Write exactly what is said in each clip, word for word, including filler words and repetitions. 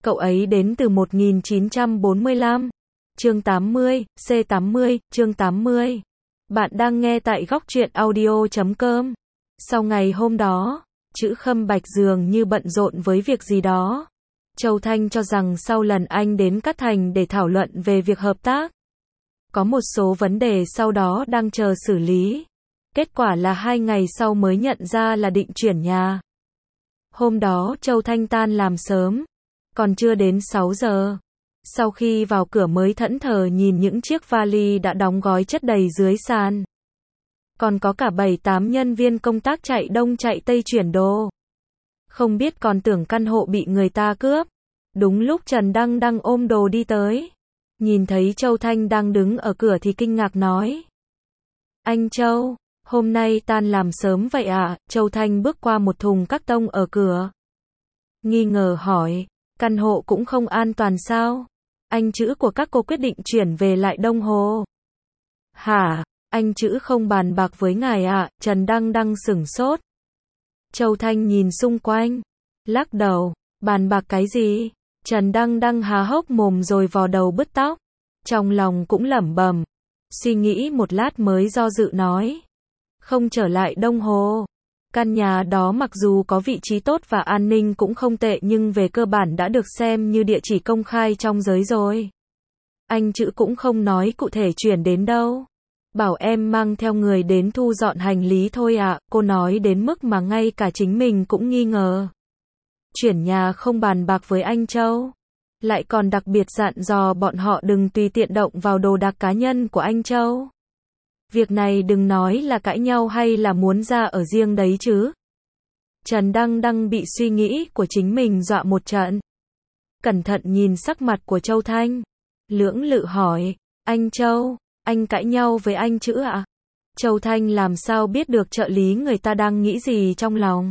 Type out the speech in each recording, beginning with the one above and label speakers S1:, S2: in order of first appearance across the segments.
S1: Cậu ấy đến từ một nghìn chín trăm bốn mươi lăm. Chương tám mươi, C tám mươi, chương tám mươi. Bạn đang nghe tại góc truyện audio chấm com. Sau ngày hôm đó, Trữ Khâm Bạch dường như bận rộn với việc gì đó. Châu Thanh cho rằng sau lần anh đến Cát Thành để thảo luận về việc hợp tác, có một số vấn đề sau đó đang chờ xử lý. Kết quả là hai ngày sau mới nhận ra là định chuyển nhà. Hôm đó Châu Thanh tan làm sớm, còn chưa đến sáu giờ. Sau khi vào cửa mới thẫn thờ nhìn những chiếc vali đã đóng gói chất đầy dưới sàn. Còn có cả bảy tám nhân viên công tác chạy đông chạy tây chuyển đồ. Không biết còn tưởng căn hộ bị người ta cướp. Đúng lúc Trần Đăng Đăng ôm đồ đi tới. Nhìn thấy Châu Thanh đang đứng ở cửa thì kinh ngạc nói: "Anh Châu, hôm nay tan làm sớm vậy à?" Châu Thanh bước qua một thùng các tông ở cửa, nghi ngờ hỏi: "Căn hộ cũng không an toàn sao? Anh Trữ của các cô quyết định chuyển về lại Đông Hồ." "Hả? Anh Trữ không bàn bạc với ngài à?" Trần Đăng Đăng sửng sốt. Châu Thanh nhìn xung quanh, lắc đầu: "Bàn bạc cái gì?" Trần Đăng Đăng há hốc mồm rồi vò đầu bứt tóc. Trong lòng cũng lẩm bẩm, suy nghĩ một lát mới do dự nói: "Không trở lại Đông Hồ. Căn nhà đó mặc dù có vị trí tốt và an ninh cũng không tệ nhưng về cơ bản đã được xem như địa chỉ công khai trong giới rồi. Anh Trữ cũng không nói cụ thể chuyển đến đâu. Bảo em mang theo người đến thu dọn hành lý thôi ạ." Cô nói đến mức mà ngay cả chính mình cũng nghi ngờ. Chuyển nhà không bàn bạc với anh Châu, lại còn đặc biệt dặn dò bọn họ đừng tùy tiện động vào đồ đạc cá nhân của anh Châu. Việc này đừng nói là cãi nhau hay là muốn ra ở riêng đấy chứ. Trần Đăng Đăng bị suy nghĩ của chính mình dọa một trận. Cẩn thận nhìn sắc mặt của Châu Thanh, lưỡng lự hỏi: "Anh Châu, anh cãi nhau với anh Trữ ạ?" Châu Thanh làm sao biết được trợ lý người ta đang nghĩ gì trong lòng.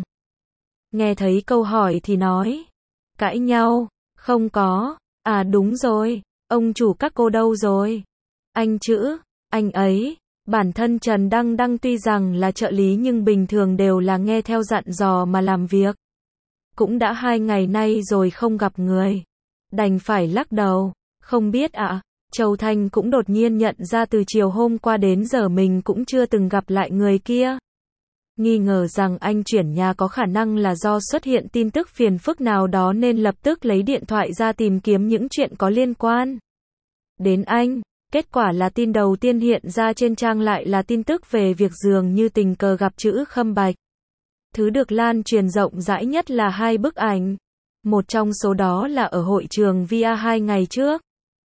S1: Nghe thấy câu hỏi thì nói: "Cãi nhau? Không có. À đúng rồi, ông chủ các cô đâu rồi? Anh Trữ, anh ấy." Bản thân Trần Đăng Đăng tuy rằng là trợ lý nhưng bình thường đều là nghe theo dặn dò mà làm việc. Cũng đã hai ngày nay rồi không gặp người, đành phải lắc đầu: "Không biết ạ." À. Châu Thanh cũng đột nhiên nhận ra từ chiều hôm qua đến giờ mình cũng chưa từng gặp lại người kia. Nghi ngờ rằng anh chuyển nhà có khả năng là do xuất hiện tin tức phiền phức nào đó nên lập tức lấy điện thoại ra tìm kiếm những chuyện có liên quan đến anh. Kết quả là tin đầu tiên hiện ra trên trang lại là tin tức về việc dường như tình cờ gặp Trữ Khâm Bạch. Thứ được lan truyền rộng rãi nhất là hai bức ảnh. Một trong số đó là ở hội trường vê a hai ngày trước.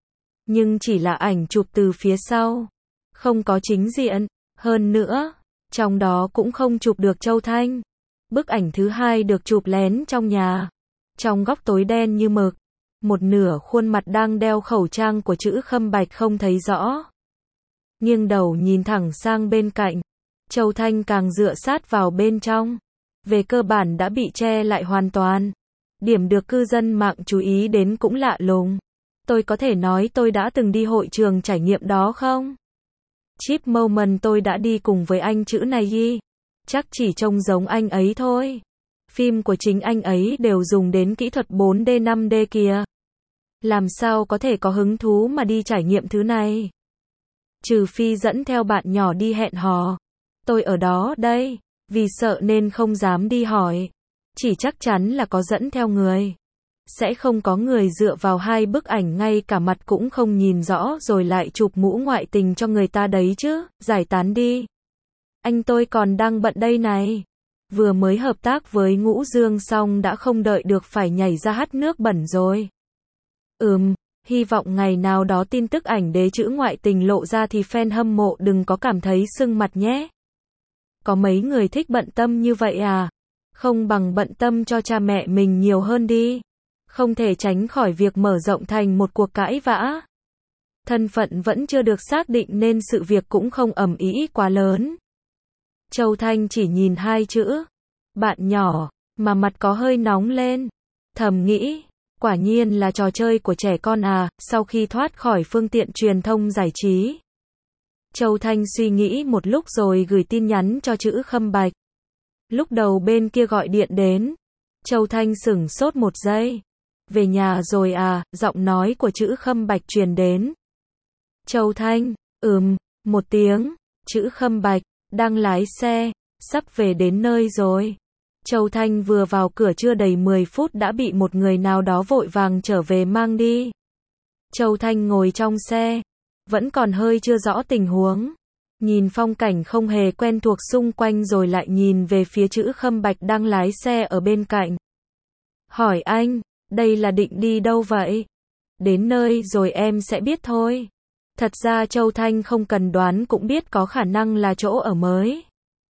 S1: Nhưng chỉ là ảnh chụp từ phía sau, không có chính diện. Hơn nữa, trong đó cũng không chụp được Châu Thanh. Bức ảnh thứ hai được chụp lén trong nhà, trong góc tối đen như mực. Một nửa khuôn mặt đang đeo khẩu trang của Trữ Khâm Bạch không thấy rõ. Nghiêng đầu nhìn thẳng sang bên cạnh, Châu Thanh càng dựa sát vào bên trong. Về cơ bản đã bị che lại hoàn toàn. Điểm được cư dân mạng chú ý đến cũng lạ lùng. "Tôi có thể nói tôi đã từng đi hội trường trải nghiệm đó không? Chip moment tôi đã đi cùng với anh Trữ này y. Chắc chỉ trông giống anh ấy thôi. Phim của chính anh ấy đều dùng đến kỹ thuật bốn D năm D kìa. Làm sao có thể có hứng thú mà đi trải nghiệm thứ này? Trừ phi dẫn theo bạn nhỏ đi hẹn hò. Tôi ở đó đây, vì sợ nên không dám đi hỏi. Chỉ chắc chắn là có dẫn theo người. Sẽ không có người dựa vào hai bức ảnh ngay cả mặt cũng không nhìn rõ rồi lại chụp mũ ngoại tình cho người ta đấy chứ." "Giải tán đi. Anh tôi còn đang bận đây này. Vừa mới hợp tác với Ngũ Dương xong đã không đợi được phải nhảy ra hắt nước bẩn rồi." "Ừm, hy vọng ngày nào đó tin tức ảnh đế Trữ ngoại tình lộ ra thì fan hâm mộ đừng có cảm thấy sưng mặt nhé. Có mấy người thích bận tâm như vậy à? Không bằng bận tâm cho cha mẹ mình nhiều hơn đi." Không thể tránh khỏi việc mở rộng thành một cuộc cãi vã. Thân phận vẫn chưa được xác định nên sự việc cũng không ầm ĩ quá lớn. Châu Thanh chỉ nhìn hai chữ "bạn nhỏ" mà mặt có hơi nóng lên. Thầm nghĩ, quả nhiên là trò chơi của trẻ con à. Sau khi thoát khỏi phương tiện truyền thông giải trí, Châu Thanh suy nghĩ một lúc rồi gửi tin nhắn cho Trữ Khâm Bạch. Lúc đầu bên kia gọi điện đến, Châu Thanh sửng sốt một giây. Về nhà rồi à, giọng nói của Trữ Khâm Bạch truyền đến. Châu Thanh, ừm, một tiếng, Trữ Khâm Bạch, đang lái xe, sắp về đến nơi rồi. Châu Thanh vừa vào cửa chưa đầy mười phút đã bị một người nào đó vội vàng trở về mang đi. Châu Thanh ngồi trong xe, vẫn còn hơi chưa rõ tình huống. Nhìn phong cảnh không hề quen thuộc xung quanh rồi lại nhìn về phía Trữ Khâm Bạch đang lái xe ở bên cạnh. Hỏi anh, đây là định đi đâu vậy? Đến nơi rồi em sẽ biết thôi. Thật ra Châu Thanh không cần đoán cũng biết có khả năng là chỗ ở mới.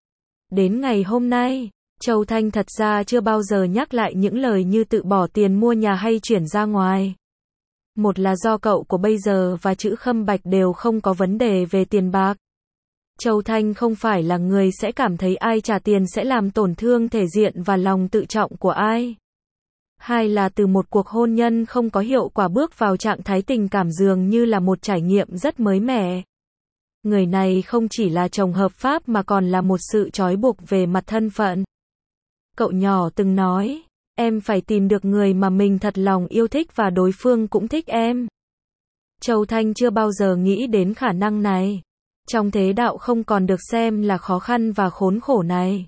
S1: Đến ngày hôm nay, Châu Thanh thật ra chưa bao giờ nhắc lại những lời như tự bỏ tiền mua nhà hay chuyển ra ngoài. Một là do cậu của bây giờ và Trữ Khâm Bạch đều không có vấn đề về tiền bạc. Châu Thanh không phải là người sẽ cảm thấy ai trả tiền sẽ làm tổn thương thể diện và lòng tự trọng của ai. Hai là từ một cuộc hôn nhân không có hiệu quả bước vào trạng thái tình cảm dường như là một trải nghiệm rất mới mẻ. Người này không chỉ là chồng hợp pháp mà còn là một sự trói buộc về mặt thân phận. Cậu nhỏ từng nói, em phải tìm được người mà mình thật lòng yêu thích và đối phương cũng thích em. Châu Thanh chưa bao giờ nghĩ đến khả năng này. Trong thế đạo không còn được xem là khó khăn và khốn khổ này.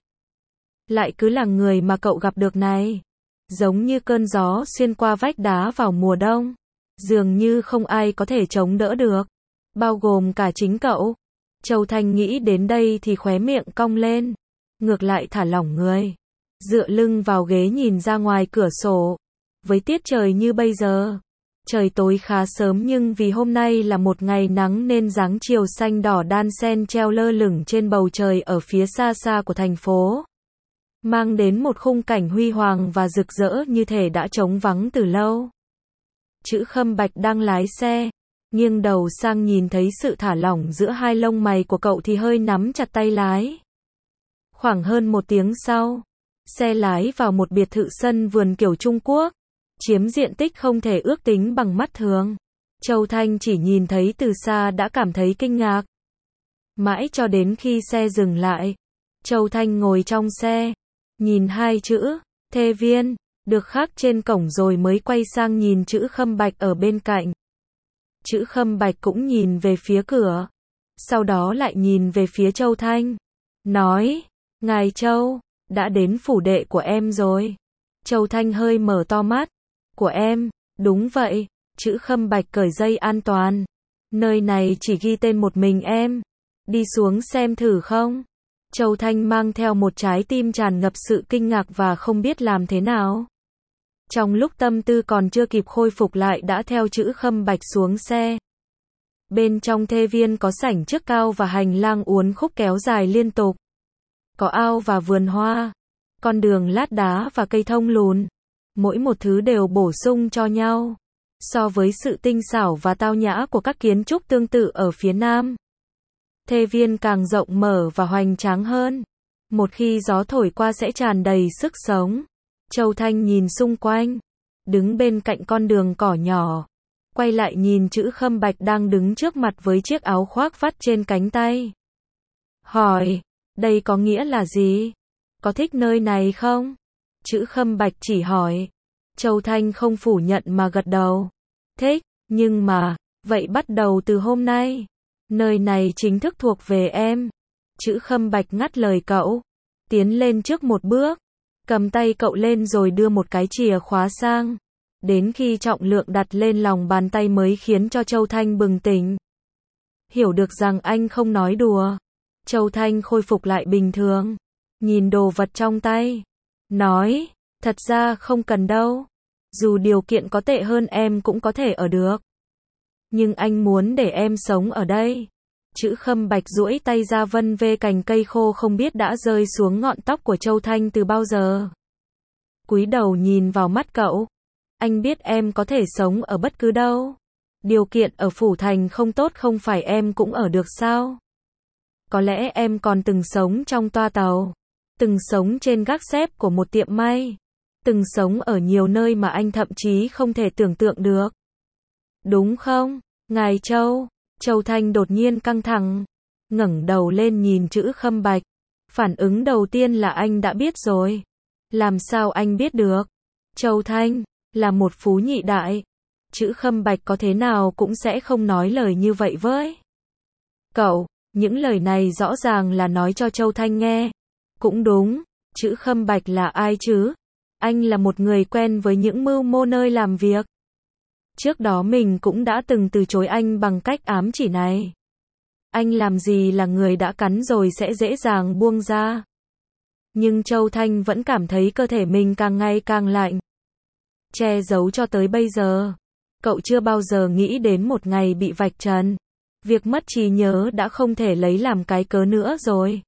S1: Lại cứ là người mà cậu gặp được này. Giống như cơn gió xuyên qua vách đá vào mùa đông. Dường như không ai có thể chống đỡ được. Bao gồm cả chính cậu. Châu Thanh nghĩ đến đây thì khóe miệng cong lên. Ngược lại thả lỏng người. Dựa lưng vào ghế nhìn ra ngoài cửa sổ. Với tiết trời như bây giờ. Trời tối khá sớm nhưng vì hôm nay là một ngày nắng nên dáng chiều xanh đỏ đan xen treo lơ lửng trên bầu trời ở phía xa xa của thành phố. Mang đến một khung cảnh huy hoàng và rực rỡ như thể đã trống vắng từ lâu. Trữ Khâm Bạch đang lái xe, nghiêng đầu sang nhìn thấy sự thả lỏng giữa hai lông mày của cậu thì hơi nắm chặt tay lái. Khoảng hơn một tiếng sau, xe lái vào một biệt thự sân vườn kiểu Trung Quốc, chiếm diện tích không thể ước tính bằng mắt thường. Châu Thanh chỉ nhìn thấy từ xa đã cảm thấy kinh ngạc. Mãi cho đến khi xe dừng lại, Châu Thanh ngồi trong xe, nhìn hai chữ, thê viên, được khắc trên cổng rồi mới quay sang nhìn Trữ Khâm Bạch ở bên cạnh. Trữ Khâm Bạch cũng nhìn về phía cửa, sau đó lại nhìn về phía Châu Thanh, nói, Ngài Châu, đã đến phủ đệ của em rồi. Châu Thanh hơi mở to mắt, của em, đúng vậy, Trữ Khâm Bạch cởi dây an toàn. Nơi này chỉ ghi tên một mình em, đi xuống xem thử không? Châu Thanh mang theo một trái tim tràn ngập sự kinh ngạc và không biết làm thế nào. Trong lúc tâm tư còn chưa kịp khôi phục lại đã theo Trữ Khâm Bạch xuống xe. Bên trong thê viên có sảnh trước cao và hành lang uốn khúc kéo dài liên tục. Có ao và vườn hoa, con đường lát đá và cây thông lùn. Mỗi một thứ đều bổ sung cho nhau. So với sự tinh xảo và tao nhã của các kiến trúc tương tự ở phía nam, thê viên càng rộng mở và hoành tráng hơn. Một khi gió thổi qua sẽ tràn đầy sức sống. Châu Thanh nhìn xung quanh, đứng bên cạnh con đường cỏ nhỏ, quay lại nhìn Trữ Khâm Bạch đang đứng trước mặt với chiếc áo khoác vắt trên cánh tay. Hỏi, đây có nghĩa là gì? Có thích nơi này không? Trữ Khâm Bạch chỉ hỏi. Châu Thanh không phủ nhận mà gật đầu. Thích, nhưng mà, vậy bắt đầu từ hôm nay, nơi này chính thức thuộc về em. Trữ Khâm Bạch ngắt lời cậu, tiến lên trước một bước, cầm tay cậu lên rồi đưa một cái chìa khóa sang. Đến khi trọng lượng đặt lên lòng bàn tay mới khiến cho Châu Thanh bừng tỉnh. Hiểu được rằng anh không nói đùa. Châu Thanh khôi phục lại bình thường, nhìn đồ vật trong tay, nói, thật ra không cần đâu. Dù điều kiện có tệ hơn em cũng có thể ở được. Nhưng anh muốn để em sống ở đây. Trữ Khâm Bạch duỗi tay ra vân vê cành cây khô không biết đã rơi xuống ngọn tóc của Châu Thanh từ bao giờ. Cúi đầu nhìn vào mắt cậu. Anh biết em có thể sống ở bất cứ đâu. Điều kiện ở Phủ Thành không tốt không phải em cũng ở được sao? Có lẽ em còn từng sống trong toa tàu. Từng sống trên gác xếp của một tiệm may. Từng sống ở nhiều nơi mà anh thậm chí không thể tưởng tượng được. Đúng không, Ngài Châu? Châu Thanh đột nhiên căng thẳng, ngẩng đầu lên nhìn Trữ Khâm Bạch. Phản ứng đầu tiên là anh đã biết rồi. Làm sao anh biết được? Châu Thanh, là một phú nhị đại. Chữ Khâm Bạch có thế nào cũng sẽ không nói lời như vậy với cậu. Những lời này rõ ràng là nói cho Châu Thanh nghe. Cũng đúng, chữ Khâm Bạch là ai chứ? Anh là một người quen với những mưu mô nơi làm việc. Trước đó mình cũng đã từng từ chối anh bằng cách ám chỉ này. Anh làm gì là người đã cắn rồi sẽ dễ dàng buông ra. Nhưng Châu Thanh vẫn cảm thấy cơ thể mình càng ngày càng lạnh. Che giấu cho tới bây giờ. Cậu chưa bao giờ nghĩ đến một ngày bị vạch trần. Việc mất trí nhớ đã không thể lấy làm cái cớ nữa rồi.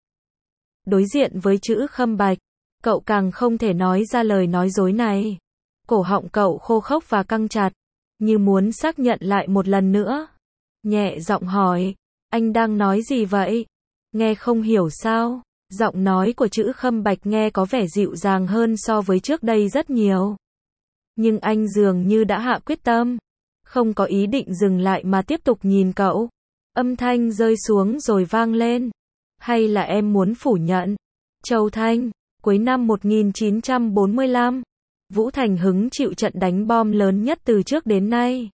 S1: Đối diện với chữ Khâm Bạch, cậu càng không thể nói ra lời nói dối này. Cổ họng cậu khô khốc và căng chặt, như muốn xác nhận lại một lần nữa. Nhẹ giọng hỏi, anh đang nói gì vậy? Nghe không hiểu sao? Giọng nói của chữ Khâm Bạch nghe có vẻ dịu dàng hơn so với trước đây rất nhiều. Nhưng anh dường như đã hạ quyết tâm, không có ý định dừng lại mà tiếp tục nhìn cậu. Âm thanh rơi xuống rồi vang lên. Hay là em muốn phủ nhận? Châu Thanh, cuối năm một nghìn chín trăm bốn mươi lăm, Vũ Thành hứng chịu trận đánh bom lớn nhất từ trước đến nay.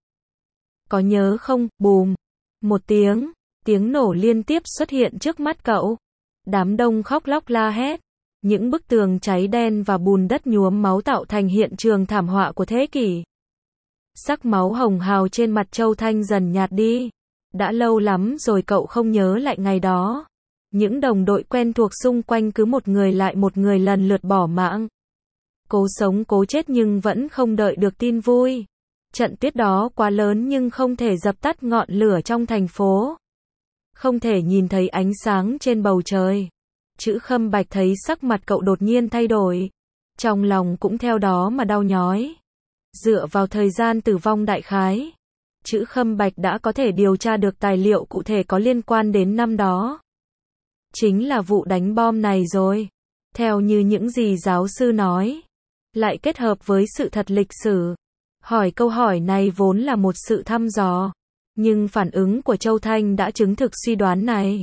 S1: Có nhớ không? Bùm. Một tiếng, tiếng nổ liên tiếp xuất hiện trước mắt cậu. Đám đông khóc lóc la hét. Những bức tường cháy đen và bùn đất nhuốm máu tạo thành hiện trường thảm họa của thế kỷ. Sắc máu hồng hào trên mặt Châu Thanh dần nhạt đi. Đã lâu lắm rồi cậu không nhớ lại ngày đó. Những đồng đội quen thuộc xung quanh cứ một người lại một người lần lượt bỏ mạng. Cố sống cố chết nhưng vẫn không đợi được tin vui. Trận tuyết đó quá lớn nhưng không thể dập tắt ngọn lửa trong thành phố. Không thể nhìn thấy ánh sáng trên bầu trời. Chữ Khâm Bạch thấy sắc mặt cậu đột nhiên thay đổi. Trong lòng cũng theo đó mà đau nhói. Dựa vào thời gian tử vong đại khái, chữ Khâm Bạch đã có thể điều tra được tài liệu cụ thể có liên quan đến năm đó. Chính là vụ đánh bom này rồi. Theo như những gì giáo sư nói, lại kết hợp với sự thật lịch sử. Hỏi câu hỏi này vốn là một sự thăm dò, nhưng phản ứng của Châu Thanh đã chứng thực suy đoán này.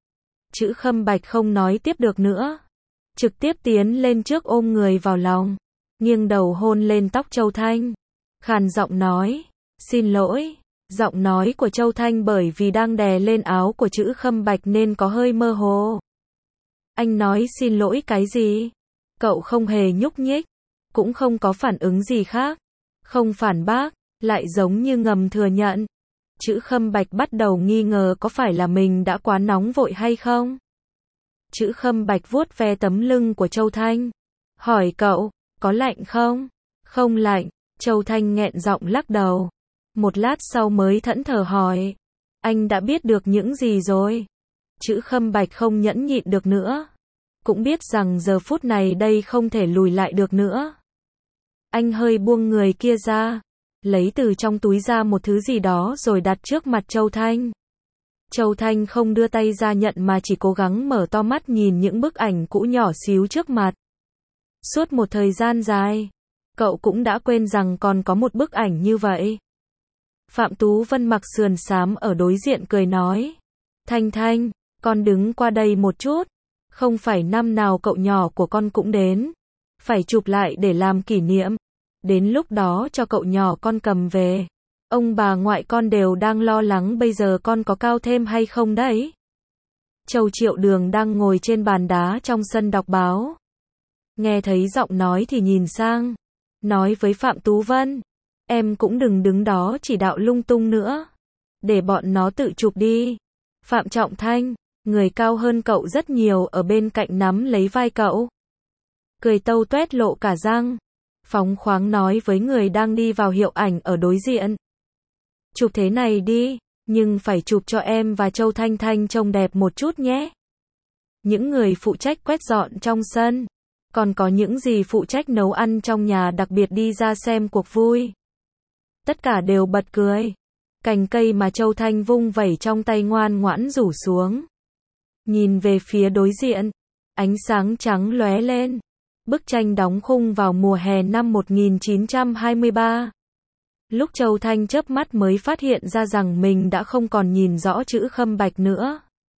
S1: Chữ Khâm Bạch không nói tiếp được nữa, trực tiếp tiến lên trước ôm người vào lòng, nghiêng đầu hôn lên tóc Châu Thanh, khàn giọng nói, xin lỗi. Giọng nói của Châu Thanh bởi vì đang đè lên áo của chữ Khâm Bạch nên có hơi mơ hồ. Anh nói xin lỗi cái gì? Cậu không hề nhúc nhích, cũng không có phản ứng gì khác, không phản bác, lại giống như ngầm thừa nhận. Chữ Khâm Bạch bắt đầu nghi ngờ có phải là mình đã quá nóng vội hay không. Chữ Khâm Bạch vuốt ve tấm lưng của Châu Thanh, hỏi cậu, có lạnh không? Không lạnh. Châu Thanh nghẹn giọng lắc đầu. Một lát sau mới thẫn thờ hỏi, anh đã biết được những gì rồi? Chữ Khâm Bạch không nhẫn nhịn được nữa, cũng biết rằng giờ phút này đây không thể lùi lại được nữa. Anh hơi buông người kia ra, lấy từ trong túi ra một thứ gì đó rồi đặt trước mặt Châu Thanh. Châu Thanh không đưa tay ra nhận mà chỉ cố gắng mở to mắt nhìn những bức ảnh cũ nhỏ xíu trước mặt. Suốt một thời gian dài, cậu cũng đã quên rằng còn có một bức ảnh như vậy. Phạm Tú Vân mặc sườn xám ở đối diện cười nói, Thanh Thanh, con đứng qua đây một chút, không phải năm nào cậu nhỏ của con cũng đến, phải chụp lại để làm kỷ niệm, đến lúc đó cho cậu nhỏ con cầm về. Ông bà ngoại con đều đang lo lắng bây giờ con có cao thêm hay không đấy. Châu Triệu Đường đang ngồi trên bàn đá trong sân đọc báo. Nghe thấy giọng nói thì nhìn sang, nói với Phạm Tú Vân, em cũng đừng đứng đó chỉ đạo lung tung nữa, để bọn nó tự chụp đi. Phạm Trọng Thanh, người cao hơn cậu rất nhiều ở bên cạnh nắm lấy vai cậu, cười tâu tuét lộ cả răng, phóng khoáng nói với người đang đi vào hiệu ảnh ở đối diện. Chụp thế này đi, nhưng phải chụp cho em và Châu Thanh Thanh trông đẹp một chút nhé. Những người phụ trách quét dọn trong sân, còn có những gì phụ trách nấu ăn trong nhà đặc biệt đi ra xem cuộc vui. Tất cả đều bật cười. Cành cây mà Châu Thanh vung vẩy trong tay ngoan ngoãn rủ xuống. Nhìn về phía đối diện, ánh sáng trắng lóe lên. Bức tranh đóng khung vào mùa hè năm một nghìn chín trăm hai mươi ba. Lúc Châu Thanh chớp mắt mới phát hiện ra rằng mình đã không còn nhìn rõ chữ Khâm Bạch nữa.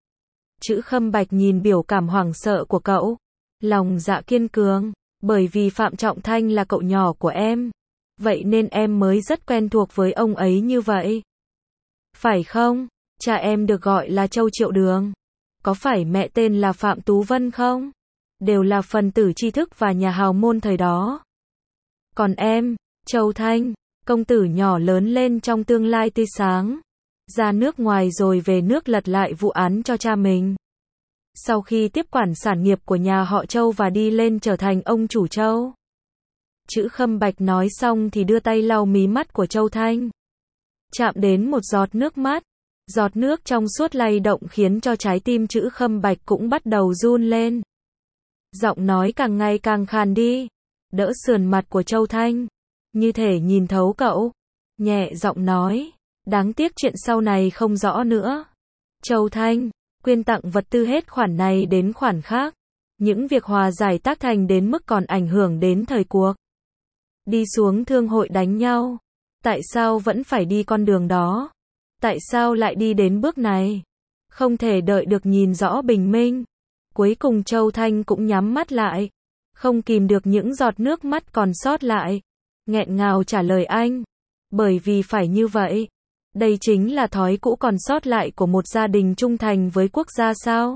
S1: Chữ Khâm Bạch nhìn biểu cảm hoảng sợ của cậu, lòng dạ kiên cường, bởi vì Phạm Trọng Thanh là cậu nhỏ của em. vậy nên em mới rất quen thuộc với ông ấy như vậy. Phải không? Cha em được gọi là Châu Triệu Đường. Có phải mẹ tên là Phạm Tú Vân không? Đều là phần tử tri thức và nhà hào môn thời đó. Còn em, Châu Thanh, công tử nhỏ lớn lên trong tương lai tươi sáng. Ra nước ngoài rồi về nước lật lại vụ án cho cha mình. Sau khi tiếp quản sản nghiệp của nhà họ Châu và đi lên trở thành ông chủ Châu. Chữ Khâm Bạch nói xong thì đưa tay lau mí mắt của Châu Thanh. Chạm đến một giọt nước mắt. Giọt nước trong suốt lay động khiến cho trái tim chữ Khâm Bạch cũng bắt đầu run lên. Giọng nói càng ngày càng khàn đi. Đỡ sườn mặt của Châu Thanh. Như thể nhìn thấu cậu. Nhẹ giọng nói. Đáng tiếc chuyện sau này không rõ nữa. Châu Thanh, quyên tặng vật tư hết khoản này đến khoản khác. Những việc hòa giải tác thành đến mức còn ảnh hưởng đến thời cuộc. Đi xuống thương hội đánh nhau. Tại sao vẫn phải đi con đường đó? Tại sao lại đi đến bước này? Không thể đợi được nhìn rõ bình minh. Cuối cùng Châu Thanh cũng nhắm mắt lại. Không kìm được những giọt nước mắt còn sót lại. Nghẹn ngào trả lời anh. Bởi vì phải như vậy. Đây chính là thói cũ còn sót lại của một gia đình trung thành với quốc gia sao?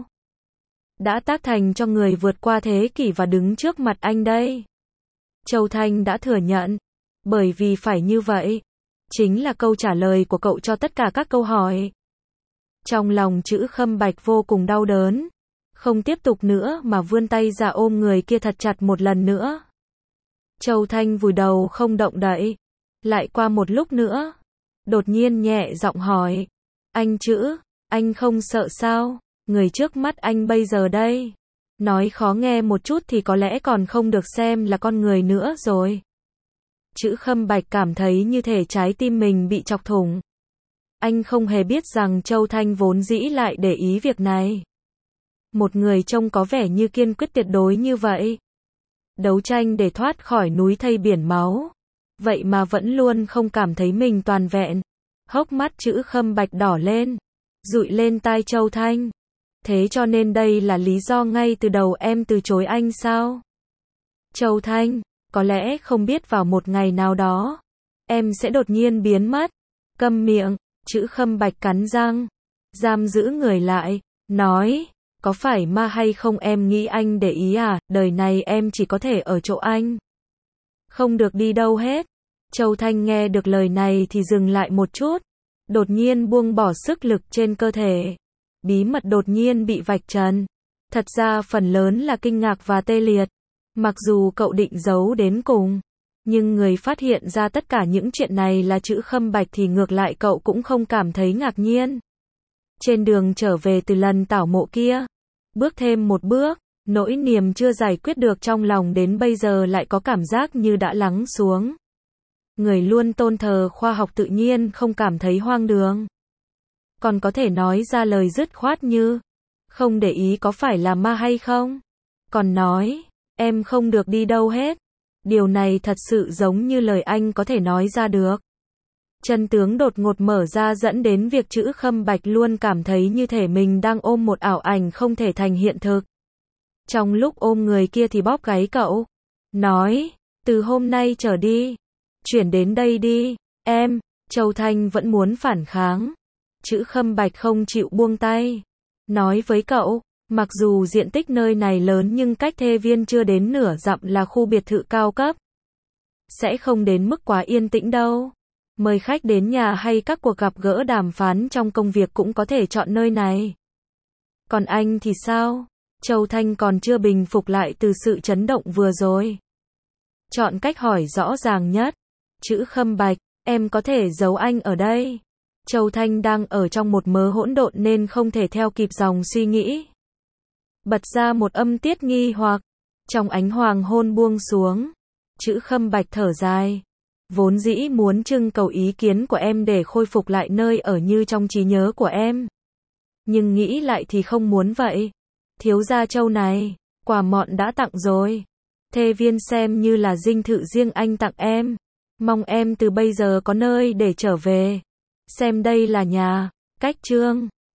S1: Đã tác thành cho người vượt qua thế kỷ và đứng trước mặt anh đây. Châu Thanh đã thừa nhận. Bởi vì phải như vậy. Chính là câu trả lời của cậu cho tất cả các câu hỏi. Trong lòng chữ Khâm Bạch vô cùng đau đớn. Không tiếp tục nữa mà vươn tay ra ôm người kia thật chặt một lần nữa. Châu Thanh vùi đầu không động đậy. Lại qua một lúc nữa. Đột nhiên nhẹ giọng hỏi. Anh chữ, anh không sợ sao? Người trước mắt anh bây giờ đây. Nói khó nghe một chút thì có lẽ còn không được xem là con người nữa rồi. Chữ Khâm Bạch cảm thấy như thể trái tim mình bị chọc thủng. Anh không hề biết rằng Châu Thanh vốn dĩ lại để ý việc này. Một người trông có vẻ như kiên quyết tuyệt đối như vậy. Đấu tranh để thoát khỏi núi thây biển máu. Vậy mà vẫn luôn không cảm thấy mình toàn vẹn. Hốc mắt chữ Khâm Bạch đỏ lên. Dụi lên tai Châu Thanh. Thế cho nên đây là lý do ngay từ đầu em từ chối anh sao? Châu Thanh, có lẽ không biết vào một ngày nào đó, em sẽ đột nhiên biến mất. Câm miệng, chữ Khâm Bạch cắn răng. Giam giữ người lại, nói, có phải ma hay không em nghĩ anh để ý à, đời này em chỉ có thể ở chỗ anh. Không được đi đâu hết. Châu Thanh nghe được lời này thì dừng lại một chút. Đột nhiên buông bỏ sức lực trên cơ thể. Bí mật đột nhiên bị vạch trần. Thật ra phần lớn là kinh ngạc và tê liệt. Mặc dù cậu định giấu đến cùng. Nhưng người phát hiện ra tất cả những chuyện này là chữ Khâm Bạch thì ngược lại cậu cũng không cảm thấy ngạc nhiên. Trên đường trở về từ lần tảo mộ kia. Bước thêm một bước. Nỗi niềm chưa giải quyết được trong lòng đến bây giờ lại có cảm giác như đã lắng xuống. Người luôn tôn thờ khoa học tự nhiên không cảm thấy hoang đường. Còn có thể nói ra lời dứt khoát như, không để ý có phải là ma hay không? Còn nói, em không được đi đâu hết. Điều này thật sự giống như lời anh có thể nói ra được. Chân tướng đột ngột mở ra dẫn đến việc chữ Khâm Bạch luôn cảm thấy như thể mình đang ôm một ảo ảnh không thể thành hiện thực. Trong lúc ôm người kia thì bóp gáy cậu. Nói, từ hôm nay trở đi. Chuyển đến đây đi, em. Châu Thanh vẫn muốn phản kháng. Chữ Khâm Bạch không chịu buông tay. Nói với cậu, mặc dù diện tích nơi này lớn nhưng cách Thê Viên chưa đến nửa dặm là khu biệt thự cao cấp. Sẽ không đến mức quá yên tĩnh đâu. Mời khách đến nhà hay các cuộc gặp gỡ đàm phán trong công việc cũng có thể chọn nơi này. Còn anh thì sao? Châu Thanh còn chưa bình phục lại từ sự chấn động vừa rồi. Chọn cách hỏi rõ ràng nhất. Chữ Khâm Bạch, em có thể giấu anh ở đây. Châu Thanh đang ở trong một mớ hỗn độn nên không thể theo kịp dòng suy nghĩ. Bật ra một âm tiết nghi hoặc. Trong ánh hoàng hôn buông xuống. Chữ Khâm Bạch thở dài. Vốn dĩ muốn trưng cầu ý kiến của em để khôi phục lại nơi ở như trong trí nhớ của em. Nhưng nghĩ lại thì không muốn vậy. Thiếu gia Châu này, quà mọn đã tặng rồi. Thê Viên xem như là dinh thự riêng anh tặng em. Mong em từ bây giờ có nơi để trở về. Xem đây là nhà. Cách chương